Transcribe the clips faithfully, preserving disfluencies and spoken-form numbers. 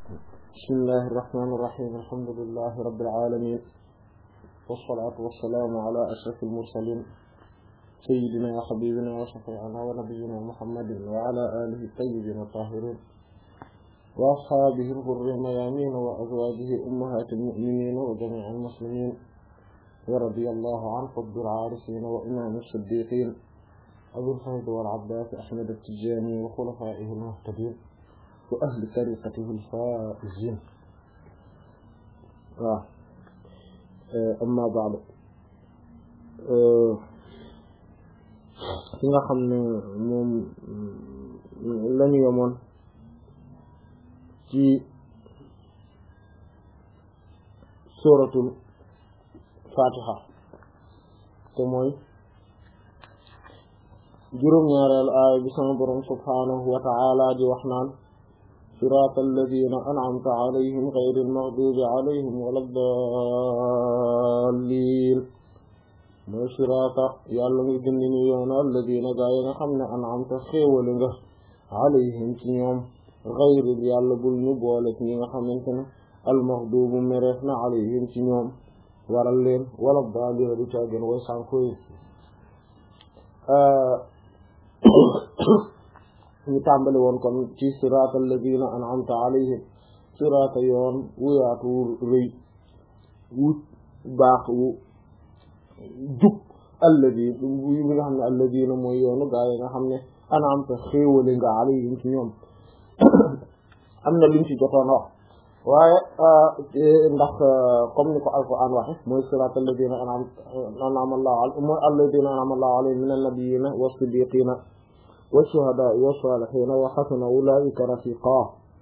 bismillahi irrahmani irrahim alhamdulillahi rabbil alamin wassalatu wassalamu ala ashrafil mursalin sayyidina wa habibina wa shafi'ina wa nabiyyina muhammadin wa ala alihi tayyibin tahirin wa ashabihi al-ghurri mayamin wa azwajihi ummahatil mu'minin wa jami'il muslimin wa radiyallahu an qutbil arifin wa imam as-siddiqin abul fayd wal abbas ahmad at-tijani wa khulafaihi al-muhtadin wa ahli tariqatihi al-faizin waaw amma ba'du ki nga xam ne moom lañu yemoon ci suratul fatiha te mooy juróom-ñaareel aaya bi sama borom subhanahu wa ta'ala di wax naan siraatal lazina an'amta alayhim ghayril maghdubi alayhim walad daalliin mooy siraata yàlla ngi gindi ñu yoona allazina gaa yi nga xam ne an'amta xéewale nga alayhim ci ñoom ghayril yàlla bul ñu boole ci ñi nga xamante ne al maghdubu mereef na alayhim ci ñoom waral leen walad daalliin du caageen way sànko yi ñu tàmbali woon kon ci siraatal lazina an'amta alayhim siraata yoon wu yaatu wu rëy wu baax wu jub alladi bi nga xam ne allazina mooy yoonu gaa yi nga xam ne an'amta xéewale nga alayhim ci ñoom am na luñ ci jotoon wax waaye ndax comme ni ko alquran waxe mooy siraatal lazina an'ama Allahu alayhim mooy allazina an'ama Allahu alayhim minan nabiyyiina was-siddiqiina والشهداء والصالحين وحسن أولئك رفيقا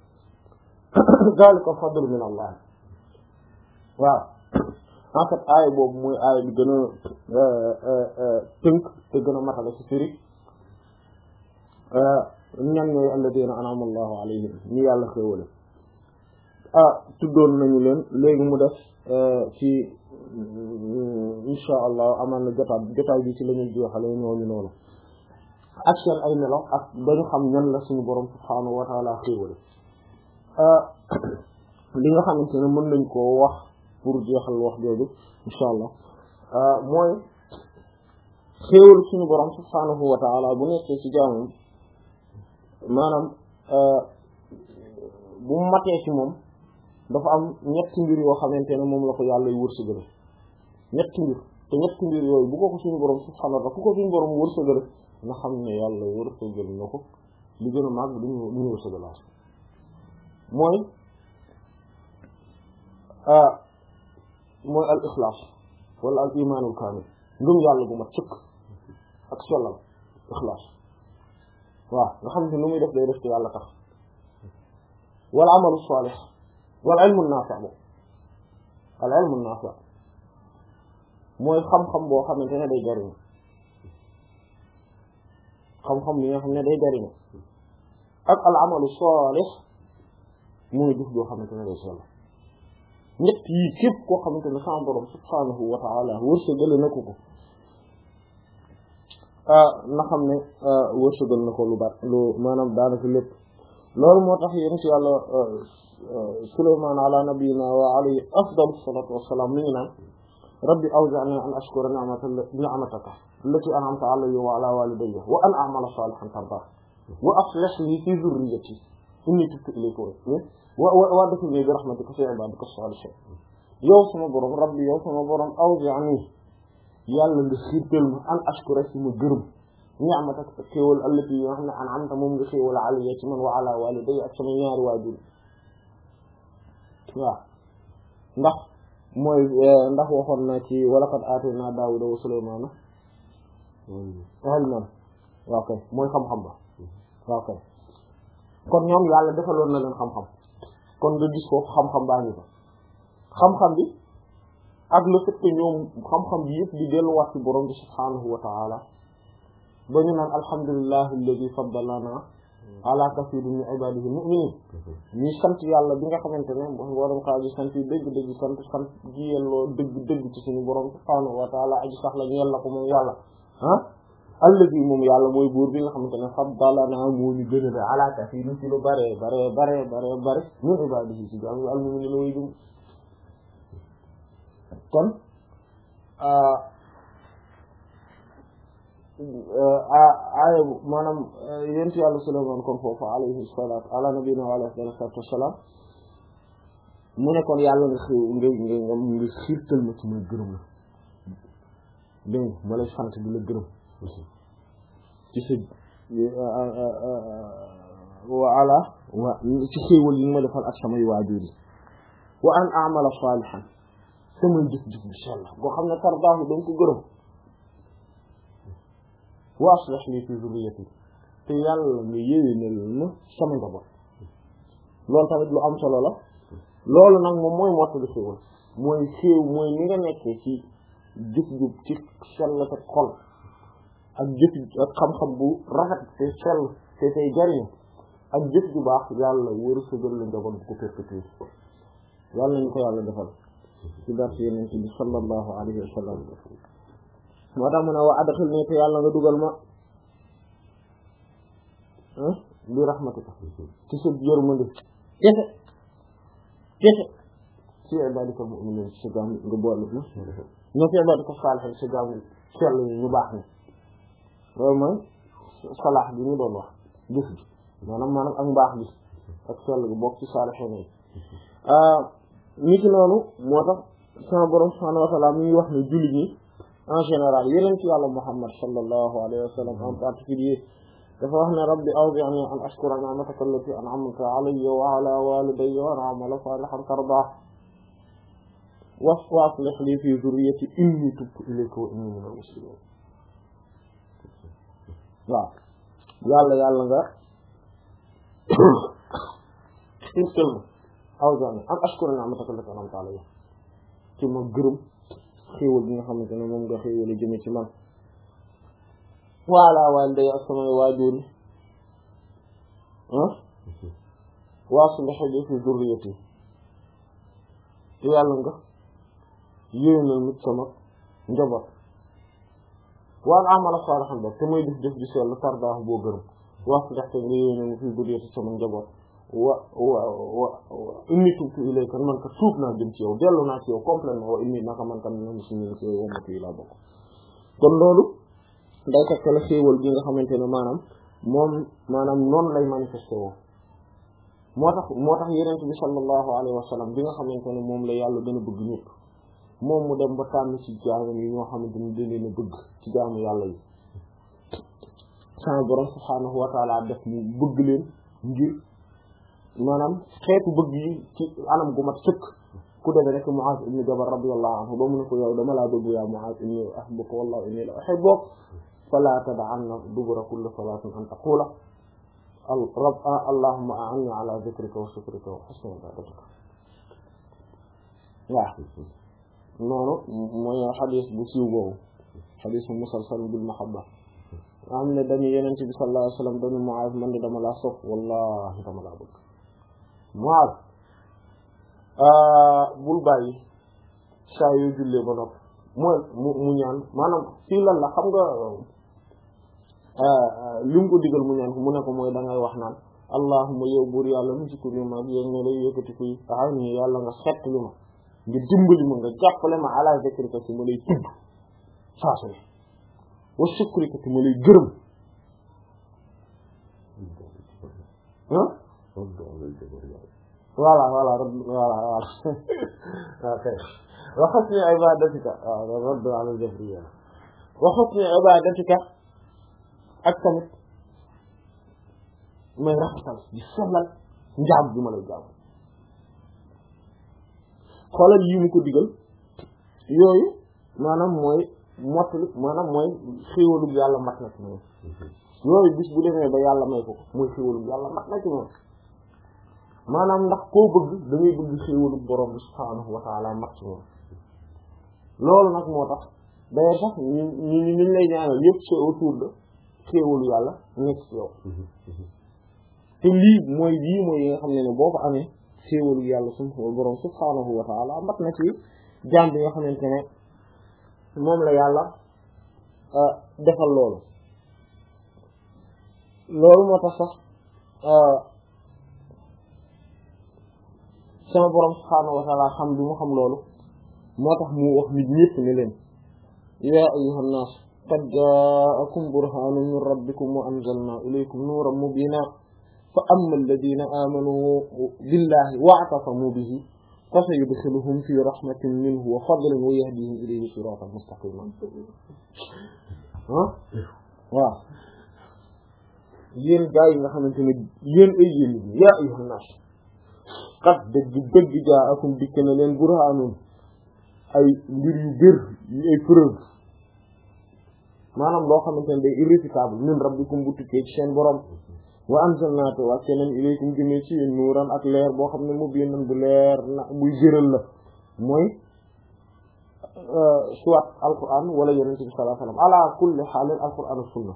ذلك الفضل من الله waaw en fait aaya boobu mooy aaya bi gën a tënk te gën a matale ci firi ñan ñooy alladina an'ama Allahu alayhim ñi yàlla xéewale ah tuddoon nañu leen léegi mu def ci insha Allah amaan na jotaay jotaay bi ci la ñuy jeexale ñooñu noonu ak seen ay melo ak dañu xam ñan la suñu borom subhaanahu wa ta'ala xéewale li nga xamante ne mën nañ koo wax pour jeexal wax jooju insha allah mooy xéewal suñu borom subhaanahu wa ta'ala bu nekkee ci jaamam maanaam bu matee ci moom dafa am ñetti mbir yoo xamante ne moom la ko yàlla wërsëgale ñetti mbir te ñetti mbir yooyu bu ko ko suñu borom subhaanahu wa ta'ala ku ko suñu borom wërsëgale nga xam ne yàlla wërsëgal na ko li gën a màgg lu ñu lu ñu wërsëgalaat mooy mooy al ixlaas wala al imaanul kaamil ngëm yàlla bu mat sëkk ak sellal ixlaas waaw nga xam ne lu muy def day def ci yàlla tax wal amalu saalih wal ilmu naafi' al ilmu naafi' mooy xam-xam boo xamante ne day jariñ xam-xam bi nga xam ne day jariñ ak al amalu salih muy def yoo xamante ne day sell ñett yi képp koo xamante ne sama borom subhanahu wa ta'ala wërsëgal na ko ko na xam ne wërsëgal na ko lu baax lu maanaam daanaka lépp loolu moo tax yéen ci yàlla Sulaymaan ala nabiyina wa alayhi afdalu salatu wassalam mi ngi naan rabbi awzi'ni an ashkura ni'mataka allati an'amta alayya wa ala walidayya wa an a'mala salihan tardah wa aslih li fi dhurriyyati inni tubtu ilayka wa wa adkhilni bi rahmatika fi ibadika as-salihin yow sama borom rabbi yow sama borom awzi'ni yàlla nga xiirtal ma an ashkura si ma gërëm ni'mataka sa xéewal allati yoo xam ne an'amta moom nga xéewal alayya ci man wa ala walidayya ak sama ñaari waajur waaw ndax mooy ndax waxoon na ci wa laqad aataynaa Daawuda wa Sulaymaana ilman waaw kay mooy xam-xam ba waaw kay kon ñoom yàlla defaloon na leen xam-xam kon nga gis foofu xam-xam baa ngi fa xam-xam bi ak le fait que ñoom xam-xam bi yëpp di delluwaat ci borom bi subhaanahu wa ta'ala ba ñu naan alhamdulillahi alladhi faddalana ala kathirin min ibadihi mu'minin ñi sant yàlla bi nga xamante ne borom xaa ji sant yi dëgg dëgg sant sant gi yelloo dëgg dëgg ci suñu borom subhaanahu wa ta'ala aji sax la ñeel la ko moom yàlla ah allazi moom yàlla mooy buur bi nga xamante ne faddalanaa moo ñu gën a ala kasiirin ci lu bare bare bare bare bare min ibaadihi ci jaamu al-mu'miniina way gëm kon aaya maanaam yent yàlla Sulaymaan kon foofu alayhi salaatu ala nabiyina wa alayhi salaatu wassalaam mu ne kon yàlla nga xëw nga nga nga nga xiirtal ma ci may gërëm la dégg ma lay sant di la gërëm ci sa wa ala wa ci xéewal yi nga ma defal ak samay waajur yi wa an a'mala salihan samay jëf-jëf bi sell boo xam ne tardaahu danga ko gërëm wa aslih li fi zurriyyati te yàlla nga yéwénal ma sama njaboot loolu tamit lu am solo la loolu nag moom mooy mottali xéewal mooy xéew mooy ni nga nekkee ci jëf-jëf ci sell te xol ak jëf ak xam-xam bu rafet te sell te tey jariñ ak jëf ju baax yàlla wëru sëgal la njaboot bu ko perpétuer yàlla nañu ko yàlla defal ci dar si yeneen bi sallallahu alayhi wa sallam moo tax mu ne wa adxil nii te yàlla nga dugal ma bi rahmatika ci sa yërmande kese kese ci ibadika mu'minin ci sa jaam nga boole ma ñoo fi ibadika saalihin sa jaam sell ñu baax ni loolu mooy salaax bi ñu doon wax gis bi maanaam maanaam ak mbaax bi ak sell bi bokk ci saalihin yi ni ki noonu moo tax sama borom subhaanahu wa ta'ala mi ngi wax ne jullit ñi en général yeneen ci yàlla Muhammad sallallahu alayhi wa sallam en particulier dafa wax ne rabbi awzi'ni an ashkura ni'mataka allati an'amta alayya wa ala walidayya wa an a'mala salihan tardah wa aslih li fi dhurriyyati inni tubtu ilayka wa inni minal muslimin waaw yàlla yàlla nga xirtal awzi'ni an ashkura ni'mataka allati an'amta alayya ci ma gërëm xéewal bi nga xamante ne moom nga xéewal jëme ci man wala waalday ak samay waajur yi ah waaslih li fi zurriyati te yàlla nga yéwénal nit sama njaboot waan amala saalihan ba te muy def def di sell tardaax boo gërëm waaslih te nga yéwénal fi zurriyati sama njaboot wa wa wa inni tubtu ilayka man ka tuub naa jëm ci yow dellu naa ci yow complètement wa inni naka man tam na musulmi ci yow ummati laa bokk kon loolu day tekk la xéewal bi nga xamante ne maanaam moom maanaam noonu lay manifesté woo moo tax moo tax yenent bi sallallahu alayhi wa sallam bi nga xamante ne moom la yàlla gën a bëgg ñëpp moom mu dem ba tànn ci jaamam yi ñoo xamante ne da leen a bëgg ci jaamu yàlla yi sama borom subhaanahu wa taala def mu bëgg leen ngir maanaam xeetu bëgg yi ci anam gu mat sëkk ku demee rek Mu'aaz ibn Jabal radiyallahu anhu ba mu ne ko yow dama laa bëgg yaa Mu'aaz inni uhibbuka wallahi inni la uhibbuka fala tad'anna dubura kulli salatin an taqula rabb allahumma a'inni ala dhikrika wa shukrika wa husni ibadatika waaw noonu mooy xadis bu siiw boobu xadis bu musalsal bil mahabba am ne dañu Yonent bi sallallahu alayhi wa sallam dañu Mu'aaz man de dama laa sopp wallahi dama laa bëgg Mu'aaz bul bàyyi saa yoo jullee ba noppi mooy mu mu ñaan maanaam fii lan la xam nga li mu ko digal mu ñaan mu ne ko mooy da ngay wax naan allahumma yow buur yàlla mu ci tur yi mag yéen ne lay yëkkati kuy taxaw nii yàlla nga xett li ma nga dimbali ma nga jàppale ma ala zikrika ci ma lay tudd saa su ne wa shukrika ci ma lay gërëm ah voilà voilà voilà voilà ok wa husni ibadatika waaw radd ala jahriya wa husni ibadatika ak tamit may rafetal di sellal njaam bi ma lay jaam xoolal yi mu ko digal yooyu maanaam mooy mottali maanaam mooy xéewalu yàlla mat na ci moom yooyu bis bu demee ba yàlla may ko mooy xéewalu yàlla mat na ci moom maanaam ndax koo bëgg da ngay bëgg xéewalu borom bi subhaanahu wa ta'ala mat ci moom loolu nag moo tax d'ailleurs sax ñu ñu ñu lay ñaanal yëpp c'est autour de xéewalu yàlla nekk ci yow te lii mooy lii mooy yi nga xam ne ne boo ko amee xéewalu yàlla suñu borom subhaanahu wa ta'ala mat na ci jaam bi nga xamante ne moom la yàlla defal loolu loolu moo tax sax sama borom subhaanahu wa ta'ala xam bi mu xam loolu moo tax mu wax nit ñépp ne leen yaa ayyuhan naas qad jaa'akum burhaanun min rabbikum wa anzalnaa ilaykum nuuran mubiinan fa amma alladhiina aamanuu billaahi wa'tasamuu bihi fa sayudkhiluhum fii rahmatin minhu wa fadlin wa yahdiihim ilayhi siraatan mustaqiiman ah waaw yéen gaa yi nga xamante ne yéen ay yéen yaa ayyuhan naas qad dëgg dëgg jaa'akum dikk na leen burhaanun ay mbir yu bir yu ay preuve maanaam loo xamante ne day irréfutable min rabbikum bu tukkee ci seen borom wa anzalnaa te wàcce nañ ilaykum jëmee ci yéen nuuran ak leer boo xam ne mubiinan bu leer na buy jëral la mooy soit alquran wala yonent bi sallallahu alayhi wa sallam ala kulli xaalin alquran ak sunna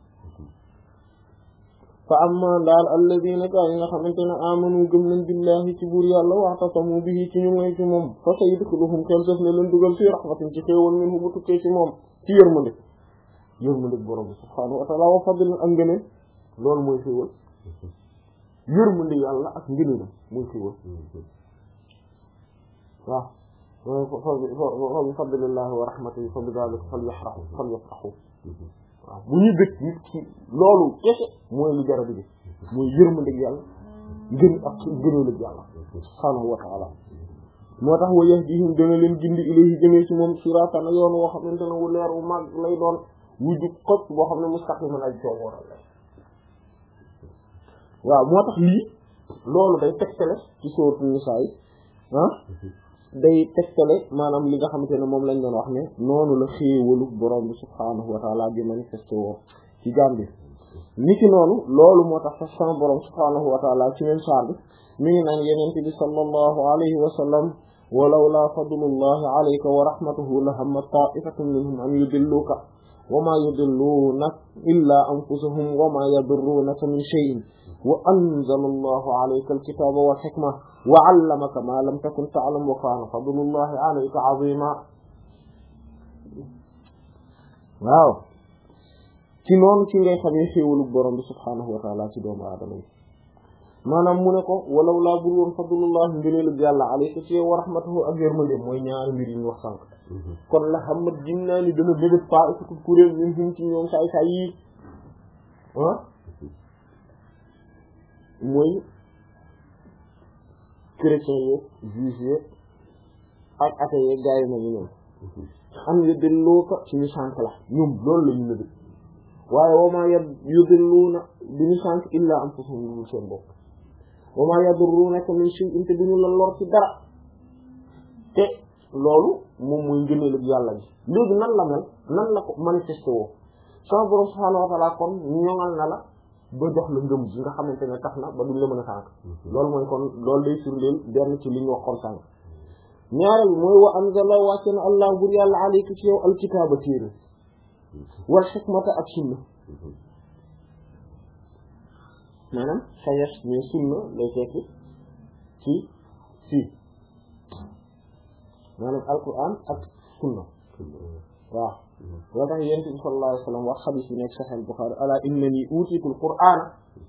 fa amma daal alladina gaa yi nga xamante ne amanu gëm nañ billahi ci buur yàlla wa'tasamu bihi ci ñu ngay ci moom fa sayudkhiluhum kenn def ne leen dugal fii rahmatin ci xéewal minhu bu tukkee ci moom ci yërmande yërmande borom bi subhaanahu wa ta'ala wa fadlin ak ngëneel loolu mooy xéewal yërmande yàlla ak ngëneelam mooy xéewal waaw fa bi fadlillahi wa rahmatihi fa bi dhalika falyafrahu falyafrahu waaw bu ñu bëgg nit ci loolu kese mooy lu jara bi mooy yërmande yàlla gën ak gëneelu yàlla subhaanahu wa ta'ala moo tax wa yahdihim dana leen gindi ilayhi jëmee ci moom siratan yoon woo xamante ne wu leer wu mag lay doon wu jub xocc boo xam ne mustaqiman ay coowooral la waaw moo tax lii loolu day tegtale ci sourate Nisaa yi ah day tegtale maanaam li nga xamante ne moom lañ doon wax ne noonu la xéewalu borom bi subhaanahu wa ta'ala di manifesté woo ci jaam bi ni ki noonu loolu moo tax sax sama borom subhaanahu wa ta'ala ci même saar bi mi ngi naan yenente bi sallallahu alayhi wa sallam walawla fadlullahi alayka wa rahmatuhu la hammat ta'ifatun minhum an yudilluka wa ma yudilluuna illa anfusahum wa ma yadurruunaka min shay'in wa anzala allahu alayka alkitaba wal hikma wa 'allamaka ma lam takun ta'lam wa kana fadlullahi alayka 'azima waaw ci noonu ci ngay xamee xéewalu borom bi subhaanahu wa ta'ala ci doomu aadama yi maanaam mu ne ko walaw laa bur woon fadlullahi ngëneelu yàlla alayka ci wa rahmatuhu ak yërmande mooy ñaari mbir yi ñu wax sànq kon la xam mat gin naa ni dana bébét pa ikatu kuréel ñun hum ci ñoom saay saay yi ah mooy chrétien yeeg juif yeeg ak athée yeeg gaa yi nañu ñoom am yo delloo ko ci ñu sànq la ñoom loolu la ñu nëbét waaye wamaa yad yudilluuna bi ñu sànq illa anfusahum lu seen bopp wamaa yadurruunaka min shay'in te duñu la lor ci dara te loolu moom mooy ngëneelu yàlla bi léegi nan la mel nan la ko manifesté woo sama borom subhaanahu wa ta'ala kon ñoŋal na la ba jox la ngëm bi nga xamante ne tax na ba duñ la mën a sànq loolu mooy kon loolu day firndeel benn ci li ñu wax kon sànq ñaareel bi mooy wa anzala wàcce na allah bur yàlla alayka ci yow alkitaaba téere wal hikmata ak sunna maanaam sayes mais sunna lay tekki ci fii maanaam alquran ak sunna waaw loo tax yonent bi sallallahu alayhi wa sallam wax xadiis bi nekk Sahih Bukhari ala innani utiitul qur'ana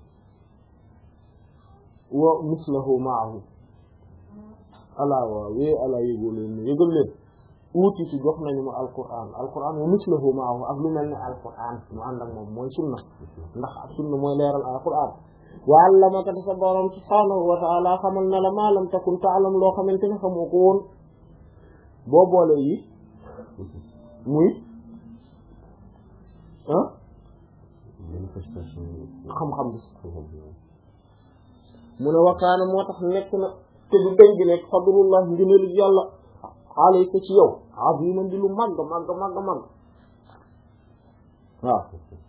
wa mislahu ma'ahu ala waaw wée ala yëgoo leen yëgal leen uuti ci jox nañu ma alquran alquran wa mislahu ma'ahu ak lu mel ne alquran mu ànd ak moom mooy sunna ndax sunna mooy leeral alquran wa allamaka sa borom subhaanahu wa ta'ala xamal na la ma lam takun ta'lam loo xamante ne xamoo ko woon boo boole yi muy ah xam-xam bi mu ne wakaana moo tax nekk na te du dañ bi nekk fadlullah ngëneelu yàlla alayka ci yow aziman di lu màgg màgg màgg màgg waaw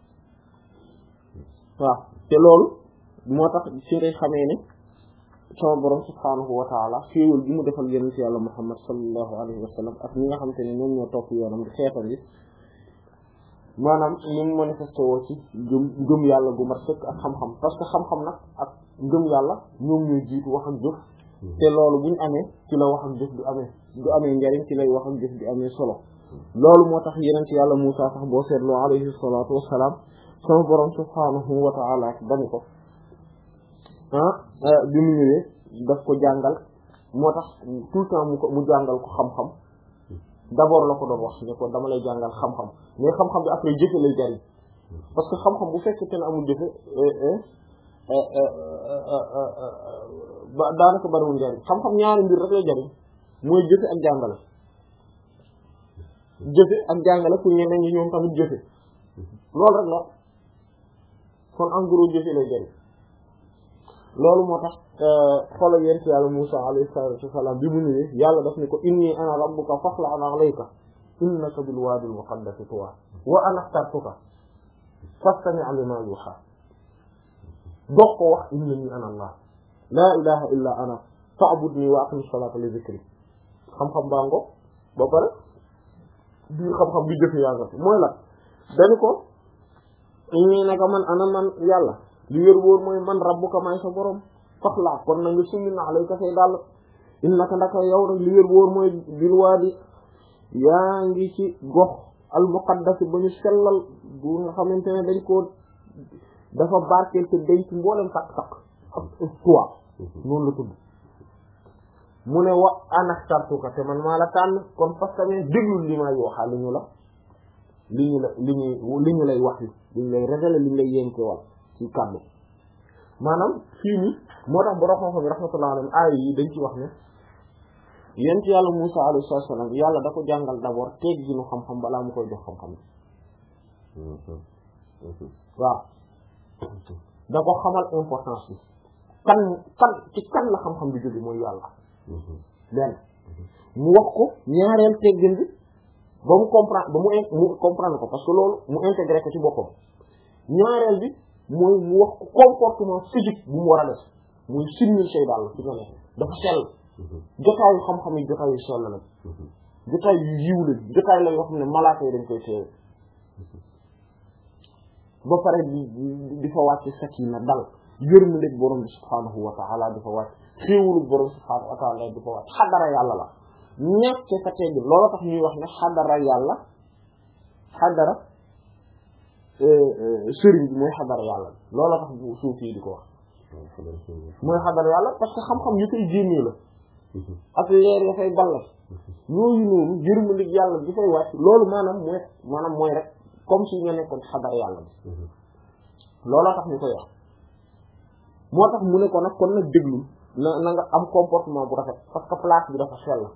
waaw te loolu moo tax ci ngay xamee ne sama borom subhaanahu wa ta'ala xéewal bi mu defal yonent yàlla Muhammad sallallahu alayhi wa sallam ak ñi nga xam te ne ñoom ñoo topp yoonam di xeetam yi maanaam ñu mu manifesté woo ci gëm gëm yàlla gu mat sëkk ak xam-xam parce que xam-xam nag ak gëm yàlla ñoom ñooy jiitu wax ak jëf te loolu buñ amee ci la wax ak jëf du amee du amee njariñ ci lay wax ak jëf du amee solo loolu moo tax yonent yàlla Muusaa sax boo seetloo alayhi salaatu wassalaam sama borom subhaanahu wa ta'ala dañu ko ah bi mu ñëwee daf ko jàngal moo tax tout le temps mu ko mu jàngal ko xam-xam d'abord la ko doon wax ne ko dama lay jàngal xam-xam mais xam-xam bi après jëfe lay jariñ parce que xam-xam bu fekkee te ne amul jëfe ba daanaka bariwul njariñ xam-xam ñaari mbir rek lay jariñ mooy jëfe ak jàngale jëfe ak jàngale pour ñeneen ñi ñoom tamit jëfe loolu rek la kon en gros jëfe lay jariñ loolu moo tax xoolal yent yàlla Musaa alayhi salaatu wa salaam bi mu ñëwee yàlla daf ne ko inni ana rabbuka faxla' alayka innaka bil waadil muqaddasi tuwa wa ana axtartuka fastami' limaa yuuhaa doog ko wax innanii ana allah laa ilaha illa ana fa'budnii wa aqimi salaata li dhikri xam-xam baango ba pare biir xam-xam bi jëfe yaa nga mooy la dañu ko inni naka man ana man yàlla li wér wóor mooy man rabbuka may sa borom faxla kon na nga summi na alayka say dàll innaka ndaka yow rek li wér wóor mooy bil waadi yaa ngi ci gox al muqaddas ba ñu sellal bu nga xamante ne dañ koo dafa barkeel te denc mboolem takk-takk ak toi noonu la tudd mu ne wa anaxtartuka te man maa la tànn kon parce que déglul li ma yooxaa li ñu la li ñu la li ñu li ñu lay wax li li ñu lay révéler li ñu lay yénkewal ci kàddu maanaam fii nii moo tax borom xam-xam yi rahmatullah alayhi aaya yi dañ ci wax ne yent yàlla Musaa alayhi salaam yàlla da ko jàngal d'abord tegginu xam-xam balaa mu koy jox xam-xam waaw da ko xamal importance bi kan kan ci kan la xam-xam bi jóge mooy yàlla benn mu wax ko ñaareel teggin bi ba mu comprendre ba mu mu comprendre ko parce que loolu mu intégré ko ci boppam ñaareel bi mooy mu wax ko comportement physique bu mu war a def muy sinnil say daal fi nga nekk dafa sell jotaayu xam-xam yi jotaayu sell la jotaay yu yiw la jotaay la yoo xam ne malaaka yi dañ koy teewe ba pare di di fa wàcc sakina dal yërmande borom bi subhaanahu wa ta'ala di fa wàcc xéewalu borom subhaanahu wa ta'ala di fa wàcc xadara yàlla la ñàkk sa tegg loolu tax ñuy wax ne xadara yàlla xadara sëriñ bi mooy xadara yàlla loolu tax bu suuf yi di ko wax mooy xadara yàlla parce que xam-xam yu koy génnee la ak leer ya fay ball yooyu noonu yërmande yàlla di fay wàcc loolu maanaam mooy maanaam mooy rek comme si nga nekkoon xadara yàlla bi looloo tax ñu koy wax moo tax mu ne ko nag kon nag déglu na na nga am comportement bu rafet parce que place bi dafa sell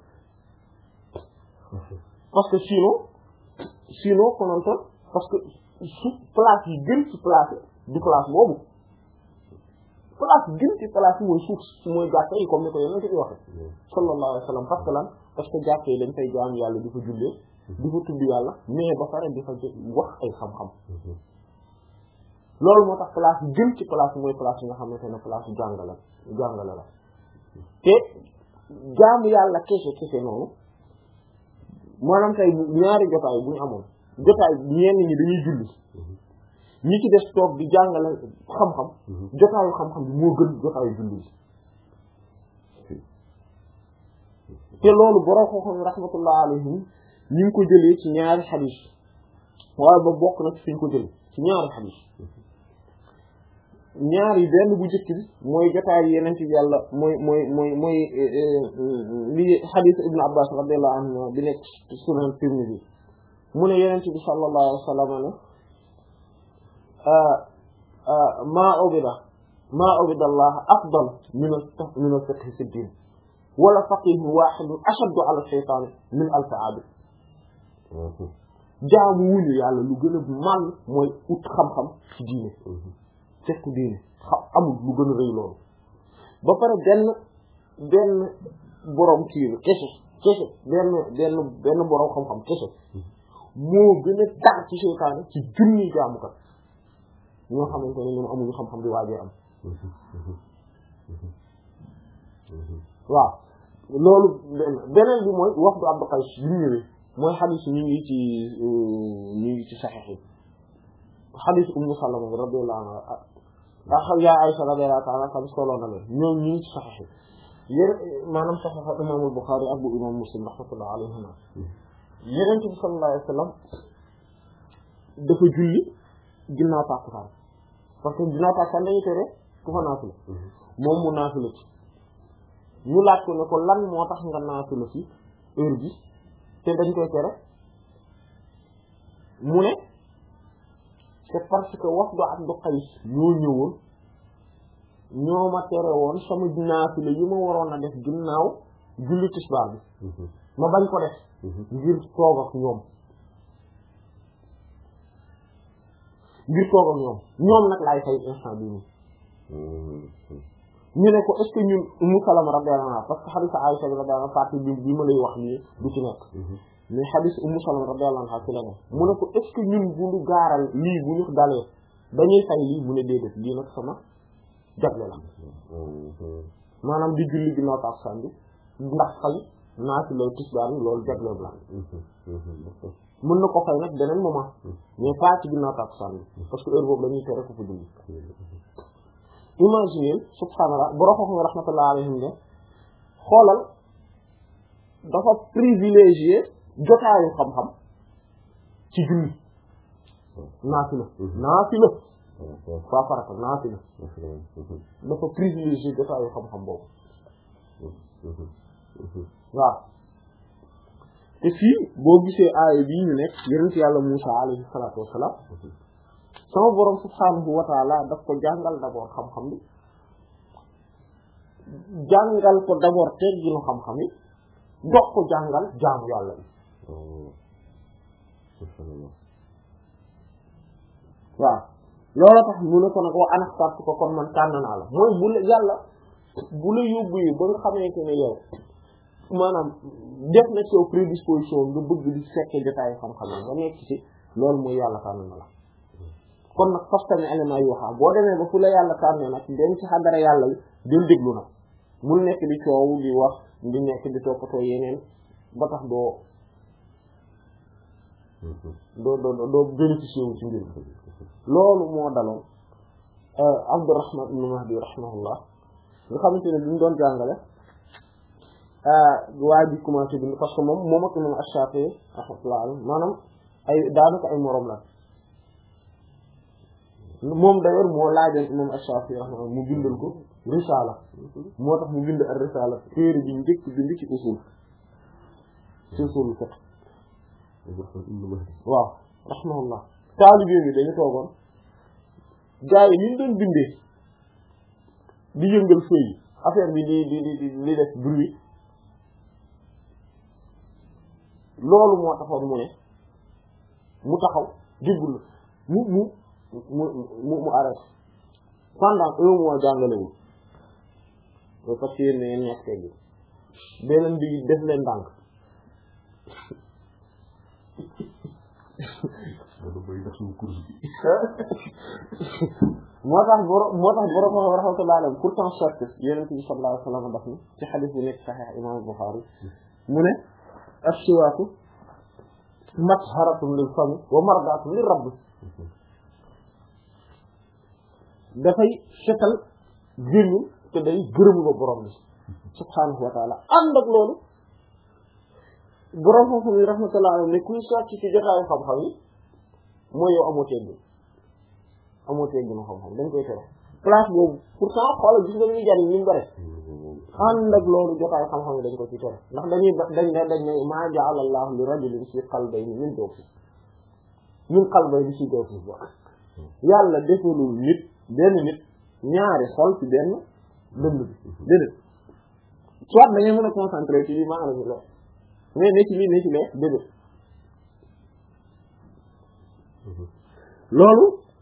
parce que sinon sinon konontoon parce que su place yi gën ci place du place boobu place gën ci place yi mooy suuf mooy jàkka yi comme ni ko yonent bi waxe sallallahu alayhi wa sallam parce que lan parce que jàkka yi dañ fay jaam yàlla di fa jullee di fa tudd yàlla mais ba pare di fa wax ay xam-xam loolu moo tax place yi gën ci place yi mooy place yi nga xamante ne place yu jàngale jàngale la te jaamu yàlla kese kese noonu maanaam tey ñaari jotaay bu ñu amoon jotaay ñenn ñi dañuy julli ñi ci des toog di jàngale xam-xam jotaayu xam-xam bi moo gën jotaayu julli te loolu borom xam-xam rahmatullah alayhim ñu ngi ko jëlee ci ñaari xadiis waaye ba bokk na ci fi ñu ko jëlee ci ñaari xadiis ñaari benn bu njëkk bi mooy jotaayu yeneen ci yàlla mooy mooy mooy mooy li xadiis Ibn Abbas radiyallahu anhu bi nekk sunan Tirmidhi mu ne yeneen ci bi sallallahu alayhi wa sallam ne maa ubida maa ubida Allah afdal min min al-fiqh fi ad-din wala faqih wahid ashaddu ala shaytan min alf abid jaamu wuñu yàlla lu gën a màgg mooy ut xam-xam ci diine fekku diine xam amul lu gën a rëy loolu ba pare benn benn boroom kii kese kese benn benn benn boroom xam-xam kese moo gën a tar ci seytaane ci junni jaamukat ñoo xamante ne ñoom amuñu xam-xam bi waajee am waaw loolu beneen bi mooy wax du Abdu Qays bi ñu ñëwee mooy xadiis ñu ngi ci ñu ngi ci saxiix yi xadiis Ummu Salama radiyallahu anha ak yaa Aysa radiyallahu ta'ala anha solo na leen ñoom ñu ngi ci saxiix yi yéen maanaam saxiix imaamul Buxaari ak bu imaam Muslim rahmatullahi alayhima Yonent bi sallallahu alayhi wa sallam dafa julli ginnaaw tàkkusaan parce que ginnaaw tàkkusaan dañuy tere ku fa naafila moom mu naafila ci ñu laaj ko ne ko lan moo tax nga naafila ci heure bi te dañ koy tere mu ne c'est parce que Wafdu Abdu Qays ñoo ñëwoon ñoo ma tere woon sama naafila yi ma waroon a def ginnaaw julli tisbaar bi ma bañ ko def ngir toog ak ñoom ngir toog ak ñoom ñoom nag laay fay instant bi nii ñu ne ko est-ce que ñun Ummu Salama radiyallahu anha parce que hadith Aisha radiyallahu anha partie bi bi ma lay wax nii du ci nekk mais hadith Ummu Salama radiyallahu anha ci la ne mu ne ko est-ce que ñun bu ñu gaaral lii bu ñu dalee dañuy fay lii mu ne déedéet lii nag sama jagle la maanaam di julli ginnaaw takkusaan bi ndax fay naafila tisbaar bi loolu jagle la mën na ko fay nag beneen moment mais pas ci ginnaaw takkusaan bi parce que heure boobu dañuy tere ko fa julli imagine subhaanallah borom xam rahmatullah alayhim ne xoolal dafa privilégié jotaayu xam-xam ci julli naafila naafila fa farata naafila dafa privilégié jotaayu xam-xam boobu waaw te fii boo gisee aaya bii ñu nekk yonent yàlla Muusaa alayhi salaatu wassalaam sama borom subhaanahu wa taala daf ko jàngal d'abord xam-xam bi jàngal ko d'abord tegginu xam-xam yi dox ko jàngal jaamu yàlla bi waaw loolu tax mu ne ko nag wa anaxtartu ko kon man tànn naa la mooy bu la yàlla bu la yóbbu yi ba nga xamante ne yow maanaam def na ci yow prédisposition nga bëgg di fekke jotaayu xam-xam yi nga nekk ci loolu mooy yàlla tànn na la kon nag fastami élément yoo xam boo demee ba fu la yàlla tànnee nag dem ci xadara yàlla yi del déglu nag bul nekk di coow di wax di nekk di toppatoo yeneen ba tax doo doo doo doo bénéficier wu ci mbir loolu moo daloon Abdurrahman ibn Mahdi rahimahullah nga xamante ne bi mu doon jàngale waa ji commencé bind parce que moom moom ak imam Ash-Shafi'i rahmatullah alayhi maanaam ay daanaka ay morom la moom d'ailleurs moo laajoon imam Ash-Shafi'i rahmatullah mu bindal ko risala moo tax mu bind ak risala téere bi njëkk bind ci usul ci usul fiqh waaw rahmatullah taalibe bi dañu toogoon gars yi ni ñu doon bindee di yëngal feuille affaire bi di di di di def bruit loolu moo taxoon mu ne mu taxaw déggul mu mu mu mu mu arrêté pendant un mois jàngalewul parce que yéen ne ñàkk teggi beneen bi def leen ndànk moo tax boro moo tax borom xam rahmatullahi alayhi pourtant sorte Yonent bi sallallahu alayhi wa sallam daf ni ci xadis bu nekk Sahih Imam Bukhari mu ne as-siwaaku matharatun lil fami wa mardatun lir rabb dafay setal génnu te day gërëm nga borom bi subhaanahu wa taala ànd ak loolu borom xam-xam yi rahmatullahi alayhi ne kuy socc ci jotaayu xam-xam yi mooy yow amoo teggi amoo teggi na xam-xam dañ koy tere place boobu pourtant xoolal gis nga ñuy jariñ ñu bare ànd ak loolu jotaayu xam-xam yi dañ ko ci tere ndax dañuy dañ ne dañ ne maa ja'ala Allahu li rajulin fi qalbayni min jawfi min qalbayni fi jawfi yàlla defalul nit benn nit ñaari xol ci benn dënd bi déedéet soit da ngay mën a concentré ci lii maa la ñu lee mais ne ci lii ne ci lee déedéet loolu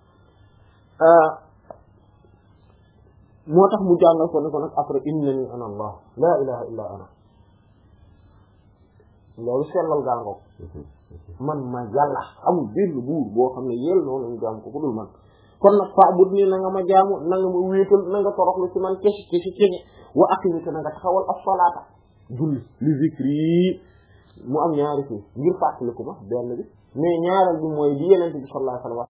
moo tax mu jàngal ko ne ko nag après innani ana allah la ilaha illa ana loolu sellal gàngoog man ma yàlla amul benn buur boo xam ne yel noonu ñu jaam ko ku dul man kon nag fa bud nii na nga ma jaamu na nga ma wéetal na nga toroxlu ci man kesi kesi kesi wa aqimika na nga taxawal as-salaata julli li zikri mu am ñaari fii ngir fàttaliku ma benn bi mais ñaareel bi mooy di yenente bi sallallahu alayhi wa sallam